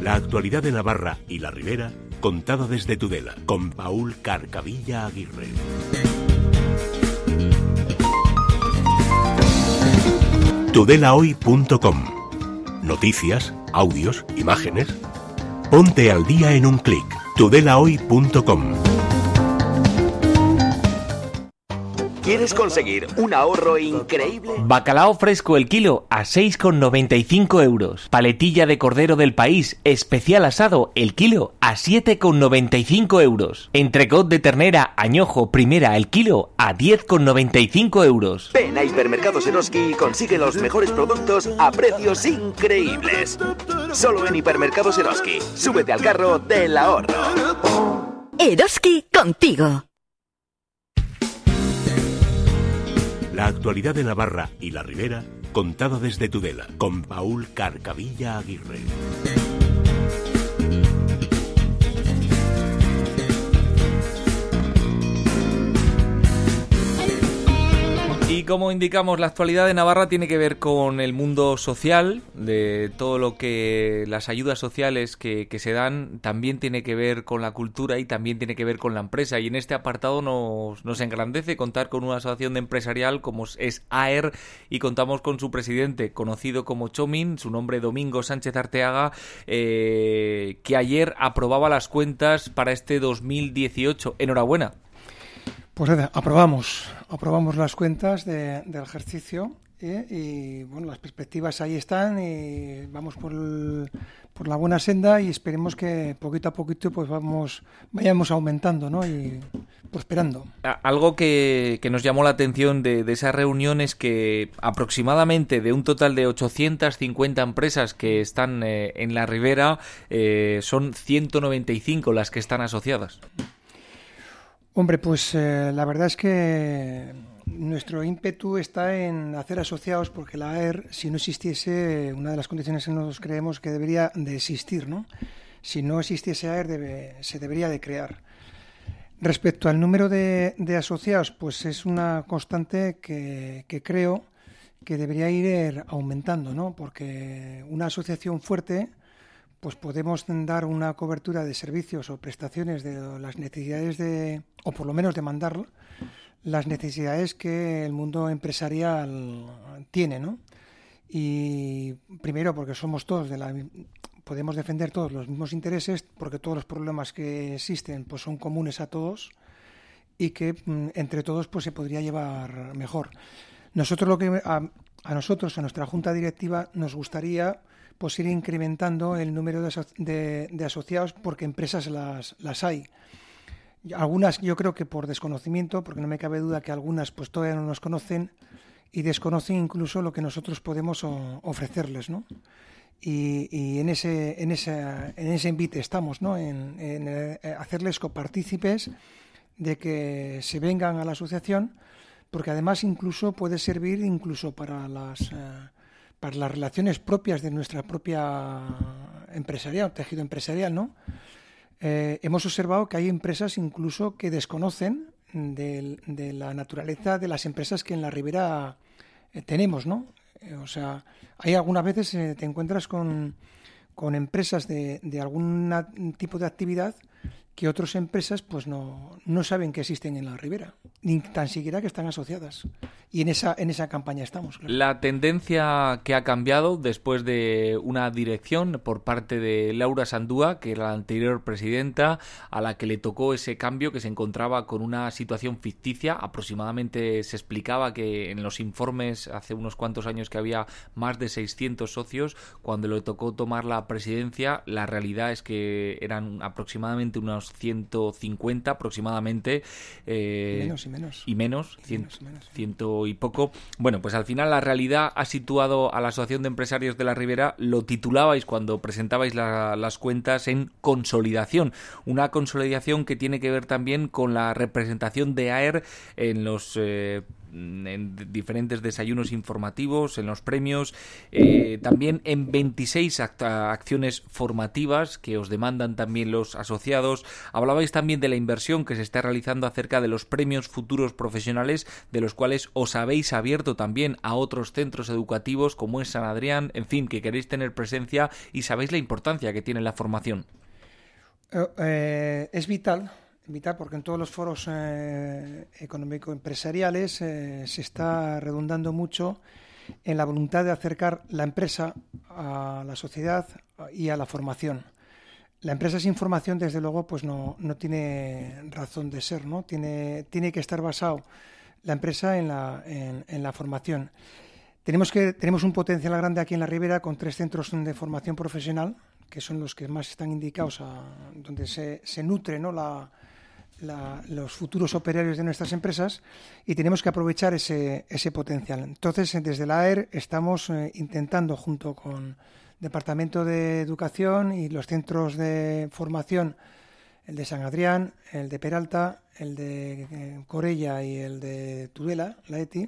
La actualidad de Navarra y la Ribera, contada desde Tudela, con Paul Carcavilla Aguirre. Tudelahoy.com. Noticias, audios, imágenes. Ponte al día en un clic. Tudelahoy.com. ¿Quieres conseguir un ahorro increíble? Bacalao fresco el kilo a 6,95 euros. Paletilla de cordero del país especial asado el kilo a 7,95 euros. Entrecot de ternera añojo primera el kilo a 10,95 euros. Ven a Hipermercados Eroski y consigue los mejores productos a precios increíbles. Solo en Hipermercados Eroski. Súbete al carro del ahorro. Eroski contigo. La actualidad de Navarra y la Ribera, contada desde Tudela, con Paul Carcavilla Aguirre. Y como indicamos, la actualidad de Navarra tiene que ver con el mundo social, de todo lo que las ayudas sociales que se dan, también tiene que ver con la cultura y también tiene que ver con la empresa. Y en este apartado nos engrandece contar con una asociación empresarial como es AER, y contamos con su presidente, conocido como Chomin, su nombre Domingo Sánchez Arteaga, que ayer aprobaba las cuentas para este 2018. Enhorabuena. Pues nada, aprobamos las cuentas del ejercicio y bueno, las perspectivas ahí están y vamos por la buena senda y esperemos que poquito a poquito pues vayamos aumentando, ¿no? Y prosperando. Algo que nos llamó la atención de esa reunión es que aproximadamente de un total de 850 empresas que están en la Ribera, son 195 las que están asociadas. Hombre, pues la verdad es que nuestro ímpetu está en hacer asociados, porque la AER, si no existiese, una de las condiciones que nosotros creemos que debería de existir, ¿no? Si no existiese AER, se debería de crear. Respecto al número de asociados, pues es una constante que creo que debería ir aumentando, ¿no? Porque una asociación fuerte, pues podemos dar una cobertura de servicios o prestaciones de las necesidades o por lo menos demandar las necesidades que el mundo empresarial tiene, ¿no? Y primero porque somos todos podemos defender todos los mismos intereses, porque todos los problemas que existen pues son comunes a todos y que entre todos pues se podría llevar mejor. Nosotros a nuestra junta directiva nos gustaría pues ir incrementando el número de asociados, porque empresas las hay. Algunas yo creo que por desconocimiento, porque no me cabe duda que algunas pues todavía no nos conocen y desconocen incluso lo que nosotros podemos ofrecerles, ¿no? Y en ese invite estamos, ¿no? En hacerles copartícipes de que se vengan a la asociación, porque además incluso puede servir incluso para las relaciones propias de nuestra propia tejido empresarial, ¿no? Hemos observado que hay empresas incluso que desconocen de la naturaleza de las empresas que en la Ribera tenemos, ¿no? O sea, hay algunas veces te encuentras con empresas de algún tipo de actividad que otras empresas pues no saben que existen en la Ribera, ni tan siquiera que están asociadas. Y en esa campaña estamos. Claro. La tendencia que ha cambiado después de una dirección por parte de Laura Sandúa, que era la anterior presidenta, a la que le tocó ese cambio, que se encontraba con una situación ficticia. Aproximadamente se explicaba que en los informes hace unos cuantos años que había más de 600 socios. Cuando le tocó tomar la presidencia, la realidad es que eran aproximadamente unos 150 aproximadamente. Menos. Ciento y poco. Bueno, pues al final la realidad ha situado a la Asociación de Empresarios de la Ribera, lo titulabais cuando presentabais las cuentas, en consolidación. Una consolidación que tiene que ver también con la representación de AER en los en diferentes desayunos informativos, en los premios, también en 26 acciones formativas que os demandan también los asociados. Hablabais también de la inversión que se está realizando acerca de los premios futuros profesionales, de los cuales os habéis abierto también a otros centros educativos como es San Adrián, en fin, que queréis tener presencia y sabéis la importancia que tiene la formación. Es vital porque en todos los foros económico-empresariales se está redundando mucho en la voluntad de acercar la empresa a la sociedad y a la formación. La empresa sin formación, desde luego, pues no tiene razón de ser, ¿no? Tiene que estar basado la empresa en la formación. Tenemos un potencial grande aquí en la Ribera con 3 centros de formación profesional, que son los que más están indicados donde se nutre, ¿no?, los futuros operarios de nuestras empresas, y tenemos que aprovechar ese potencial. Entonces, desde la AER estamos intentando, junto con Departamento de Educación y los centros de formación, el de San Adrián, el de Peralta, el de Corella y el de Tudela, la ETI,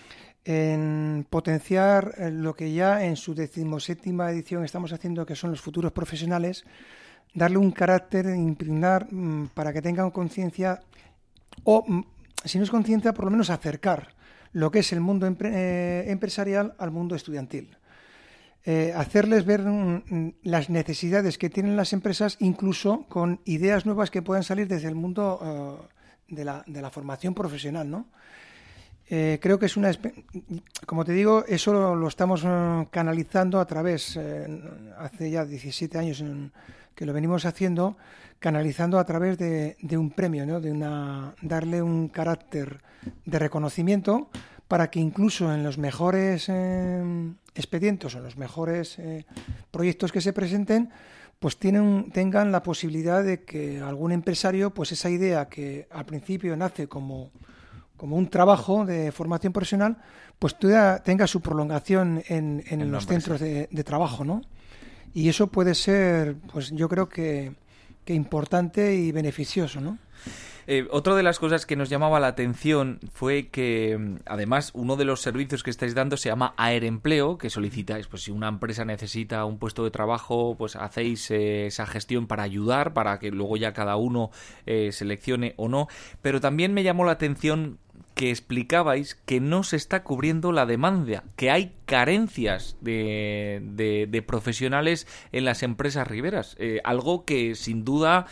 en potenciar lo que ya en su 17ª edición estamos haciendo, que son los futuros profesionales, darle un carácter, impregnar para que tengan conciencia, o si no es conciencia, por lo menos acercar lo que es el mundo empresarial al mundo estudiantil. Hacerles ver las necesidades que tienen las empresas, incluso con ideas nuevas que puedan salir desde el mundo de la formación profesional, ¿no? Creo que es como te digo, eso lo estamos canalizando a través, hace ya 17 años que lo venimos haciendo, canalizando a través de un premio, ¿no?, darle un carácter de reconocimiento para que incluso en los mejores expedientes o en los mejores proyectos que se presenten, pues tengan la posibilidad de que algún empresario, pues esa idea que al principio nace como un trabajo de formación profesional, pues tenga su prolongación en los centros de trabajo, ¿no? Y eso puede ser, pues yo creo que importante y beneficioso, ¿no? Otra de las cosas que nos llamaba la atención fue que, además, uno de los servicios que estáis dando se llama AER Empleo, que solicitáis, pues si una empresa necesita un puesto de trabajo, pues hacéis esa gestión para ayudar, para que luego ya cada uno seleccione o no. Pero también me llamó la atención que explicabais que no se está cubriendo la demanda, que hay carencias de profesionales en las empresas riberas, algo que sin duda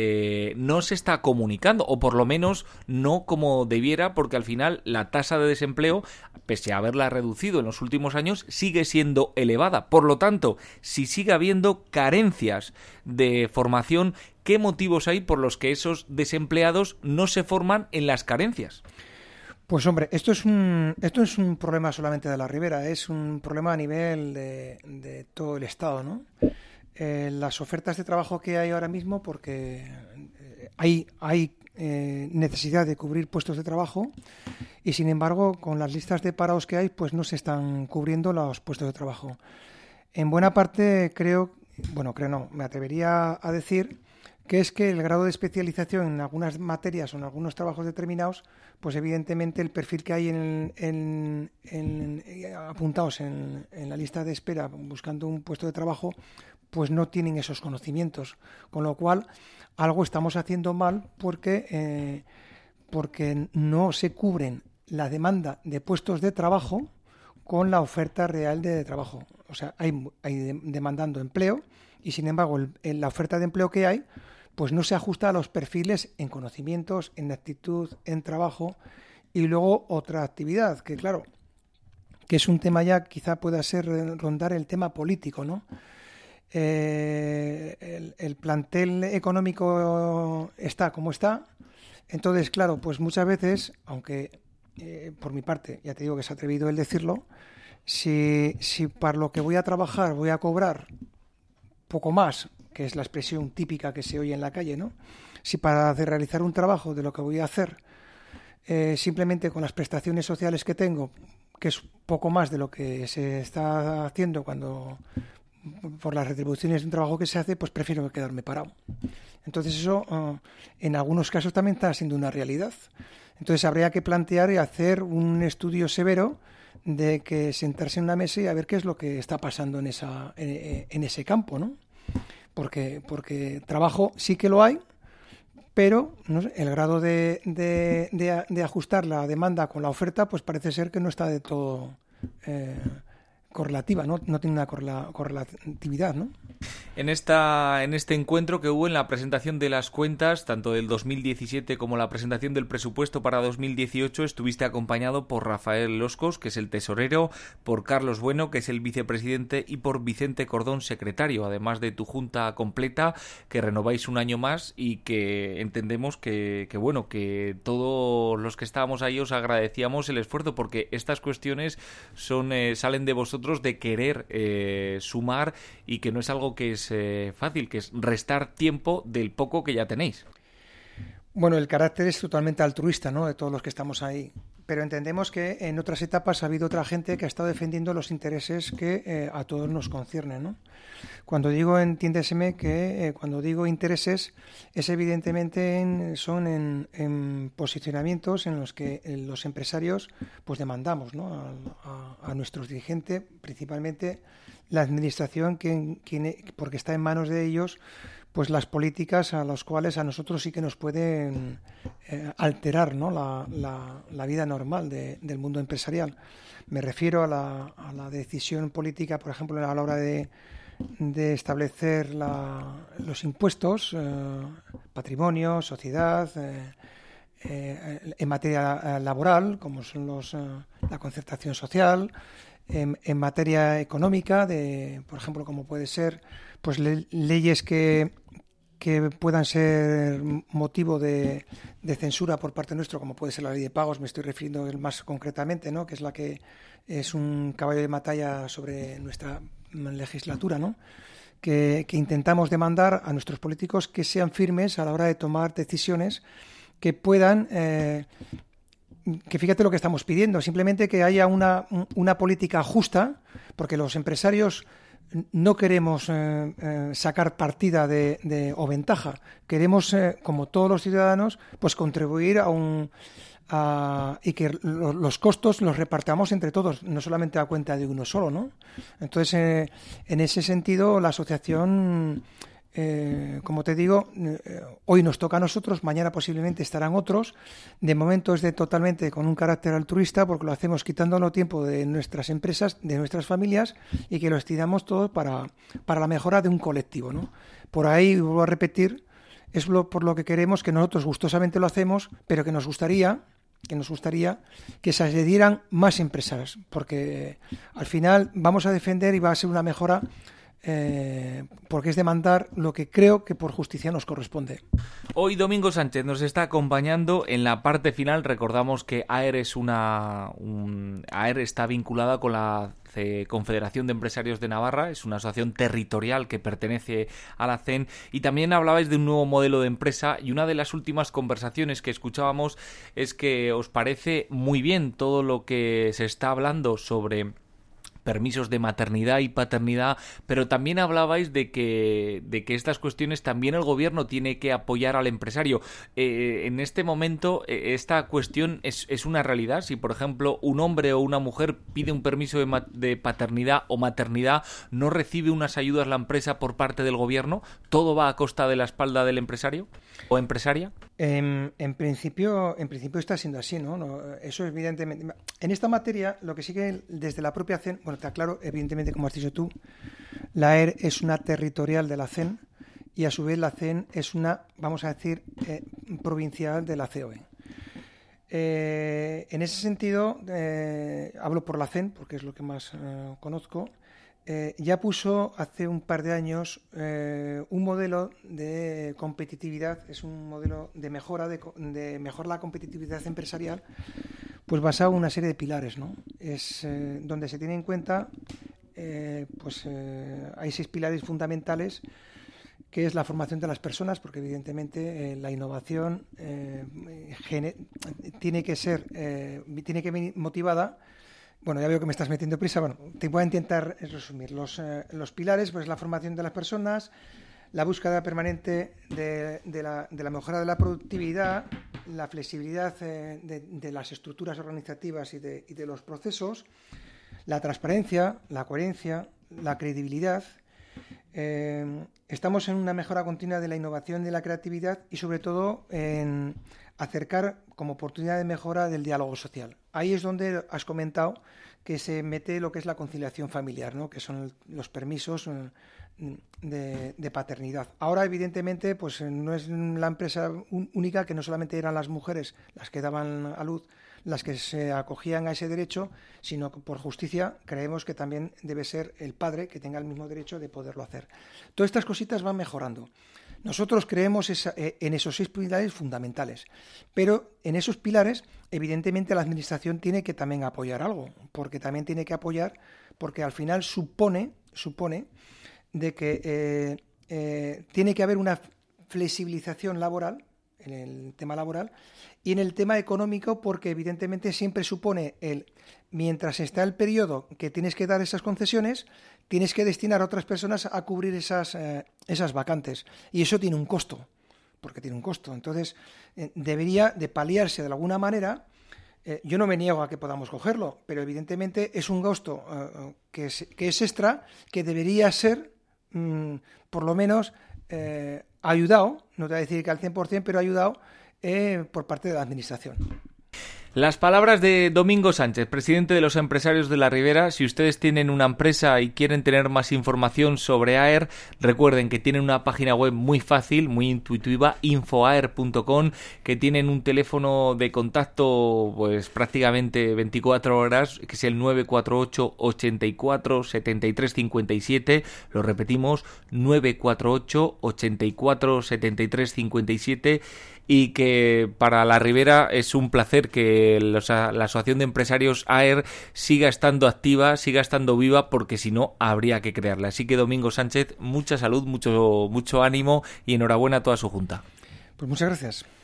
no se está comunicando, o por lo menos no como debiera, porque al final la tasa de desempleo, pese a haberla reducido en los últimos años, sigue siendo elevada. Por lo tanto, si sigue habiendo carencias de formación, ¿qué motivos hay por los que esos desempleados no se forman en las carencias? Pues hombre, esto es un problema solamente de la Ribera, es un problema a nivel de todo el Estado, ¿no? Las ofertas de trabajo que hay ahora mismo, porque hay necesidad de cubrir puestos de trabajo, y sin embargo, con las listas de parados que hay, pues no se están cubriendo los puestos de trabajo. En buena parte me atrevería a decir que es que el grado de especialización en algunas materias o en algunos trabajos determinados, pues evidentemente el perfil que hay apuntados en la lista de espera buscando un puesto de trabajo, pues no tienen esos conocimientos, con lo cual algo estamos haciendo mal porque no se cubren la demanda de puestos de trabajo con la oferta real de trabajo. O sea, hay demandando empleo y sin embargo la oferta de empleo que hay pues no se ajusta a los perfiles en conocimientos, en actitud, en trabajo, y luego otra actividad, que claro, que es un tema ya, quizá pueda ser rondar el tema político, ¿no? El plantel económico está como está, entonces claro, pues muchas veces, aunque por mi parte, ya te digo que es atrevido el decirlo, si para lo que voy a trabajar voy a cobrar poco más, que es la expresión típica que se oye en la calle, ¿no? Si para realizar un trabajo de lo que voy a hacer, simplemente con las prestaciones sociales que tengo, que es poco más de lo que se está haciendo por las retribuciones de un trabajo que se hace, pues prefiero quedarme parado. Entonces eso en algunos casos también está siendo una realidad. Entonces habría que plantear y hacer un estudio severo de que sentarse en una mesa y a ver qué es lo que está pasando en ese campo, ¿no? Porque trabajo sí que lo hay, pero no sé, el grado de ajustar la demanda con la oferta pues parece ser que no está de todo correlativa, no tiene una correlatividad, ¿no? En este encuentro que hubo en la presentación de las cuentas, tanto del 2017 como la presentación del presupuesto para 2018, estuviste acompañado por Rafael Loscos, que es el tesorero, por Carlos Bueno, que es el vicepresidente, y por Vicente Cordón, secretario, además de tu junta completa, que renováis un año más y que entendemos que todos los que estábamos ahí os agradecíamos el esfuerzo, porque estas cuestiones salen de vosotros, de querer sumar, y que no es algo que es fácil, que es restar tiempo del poco que ya tenéis. Bueno, el carácter es totalmente altruista, ¿no?, de todos los que estamos ahí, pero entendemos que en otras etapas ha habido otra gente que ha estado defendiendo los intereses que a todos nos conciernen, ¿no? Cuando digo, entiéndeseme que cuando digo intereses es evidentemente son en posicionamientos en los que los empresarios pues demandamos, ¿no?, a nuestros dirigentes, principalmente la administración, porque está en manos de ellos pues las políticas a las cuales a nosotros sí que nos pueden alterar, ¿no?, la vida normal del mundo empresarial. Me refiero a la decisión política, por ejemplo, a la hora de establecer los impuestos, patrimonio, sociedad, en materia laboral, como son la concertación social, en materia económica, por ejemplo, como puede ser pues leyes que puedan ser motivo de censura por parte nuestro, como puede ser la ley de pagos, me estoy refiriendo más concretamente, ¿no?, que es la que es un caballo de batalla sobre nuestra legislatura, ¿no?, que intentamos demandar a nuestros políticos que sean firmes a la hora de tomar decisiones que puedan... que fíjate lo que estamos pidiendo, simplemente que haya una política justa, porque los empresarios no queremos sacar partida o ventaja, queremos, como todos los ciudadanos, pues contribuir y que los costos los repartamos entre todos, no solamente a cuenta de uno solo, ¿no? Entonces, en ese sentido, la asociación... como te digo, hoy nos toca a nosotros, mañana posiblemente estarán otros. De momento es totalmente con un carácter altruista, porque lo hacemos quitándonos tiempo de nuestras empresas, de nuestras familias, y que lo estiramos todo para la mejora de un colectivo, ¿no? Por ahí, vuelvo a repetir, es por lo que queremos, que nosotros gustosamente lo hacemos, pero que nos gustaría que se adhieran más empresas, porque al final vamos a defender y va a ser una mejora, porque es demandar lo que creo que por justicia nos corresponde. Hoy Domingo Sánchez nos está acompañando en la parte final. Recordamos que AER AER está vinculada con la Confederación de Empresarios de Navarra, es una asociación territorial que pertenece a la CEN, y también hablabais de un nuevo modelo de empresa, y una de las últimas conversaciones que escuchábamos es que os parece muy bien todo lo que se está hablando sobre permisos de maternidad y paternidad, pero también hablabais de que estas cuestiones también el gobierno tiene que apoyar al empresario. En este momento esta cuestión es una realidad. Si, por ejemplo, un hombre o una mujer pide un permiso de paternidad o maternidad, no recibe unas ayudas la empresa por parte del gobierno, ¿todo va a costa de la espalda del empresario o empresaria? En principio está siendo así, ¿no? Eso evidentemente. En esta materia, lo que sí que desde la propia CEN, bueno, está claro, evidentemente, como has dicho tú, la AER es una territorial de la CEN, y a su vez la CEN es una, vamos a decir, provincial de la COE. En ese sentido, hablo por la CEN, porque es lo que más conozco. Ya puso hace un par de años un modelo de competitividad, es un modelo de mejora de mejorar la competitividad empresarial, pues basado en una serie de pilares, ¿no? Es donde se tiene en cuenta, hay 6 pilares fundamentales, que es la formación de las personas, porque evidentemente la innovación tiene que venir motivada. Bueno, ya veo que me estás metiendo prisa. Bueno, te voy a intentar resumir. Los pilares, pues la formación de las personas, la búsqueda permanente de la mejora de la productividad, la flexibilidad de las estructuras organizativas y de los procesos, la transparencia, la coherencia, la credibilidad. Estamos en una mejora continua de la innovación y de la creatividad y sobre todo en acercar como oportunidad de mejora del diálogo social. Ahí es donde has comentado que se mete lo que es la conciliación familiar, ¿no? Que son los permisos de paternidad. Ahora, evidentemente, pues no es la empresa única, que no solamente eran las mujeres las que daban a luz las que se acogían a ese derecho, sino que por justicia creemos que también debe ser el padre que tenga el mismo derecho de poderlo hacer. Todas estas cositas van mejorando. Nosotros creemos en esos 6 pilares fundamentales, pero en esos pilares, evidentemente, la Administración tiene que también apoyar algo, porque también tiene que apoyar, porque al final supone de que tiene que haber una flexibilización laboral en el tema laboral y en el tema económico, porque evidentemente siempre supone mientras está el periodo que tienes que dar esas concesiones, tienes que destinar a otras personas a cubrir esas vacantes, y eso tiene un costo, porque tiene un costo. Entonces debería de paliarse de alguna manera. Yo no me niego a que podamos cogerlo, pero evidentemente es un gasto que es extra, que debería ser por lo menos ayudado, no te voy a decir que al 100%, pero ayudado por parte de la Administración. Las palabras de Domingo Sánchez, presidente de los empresarios de la Ribera. Si ustedes tienen una empresa y quieren tener más información sobre AER, recuerden que tienen una página web muy fácil, muy intuitiva, infoaer.com, que tienen un teléfono de contacto pues prácticamente 24 horas, que es el 948 84 73 57. Lo repetimos, 948 84 73 57. Y que para la Ribera es un placer que la Asociación de Empresarios AER siga estando activa, siga estando viva, porque si no habría que crearla. Así que Domingo Sánchez, mucha salud, mucho ánimo y enhorabuena a toda su junta. Pues muchas gracias.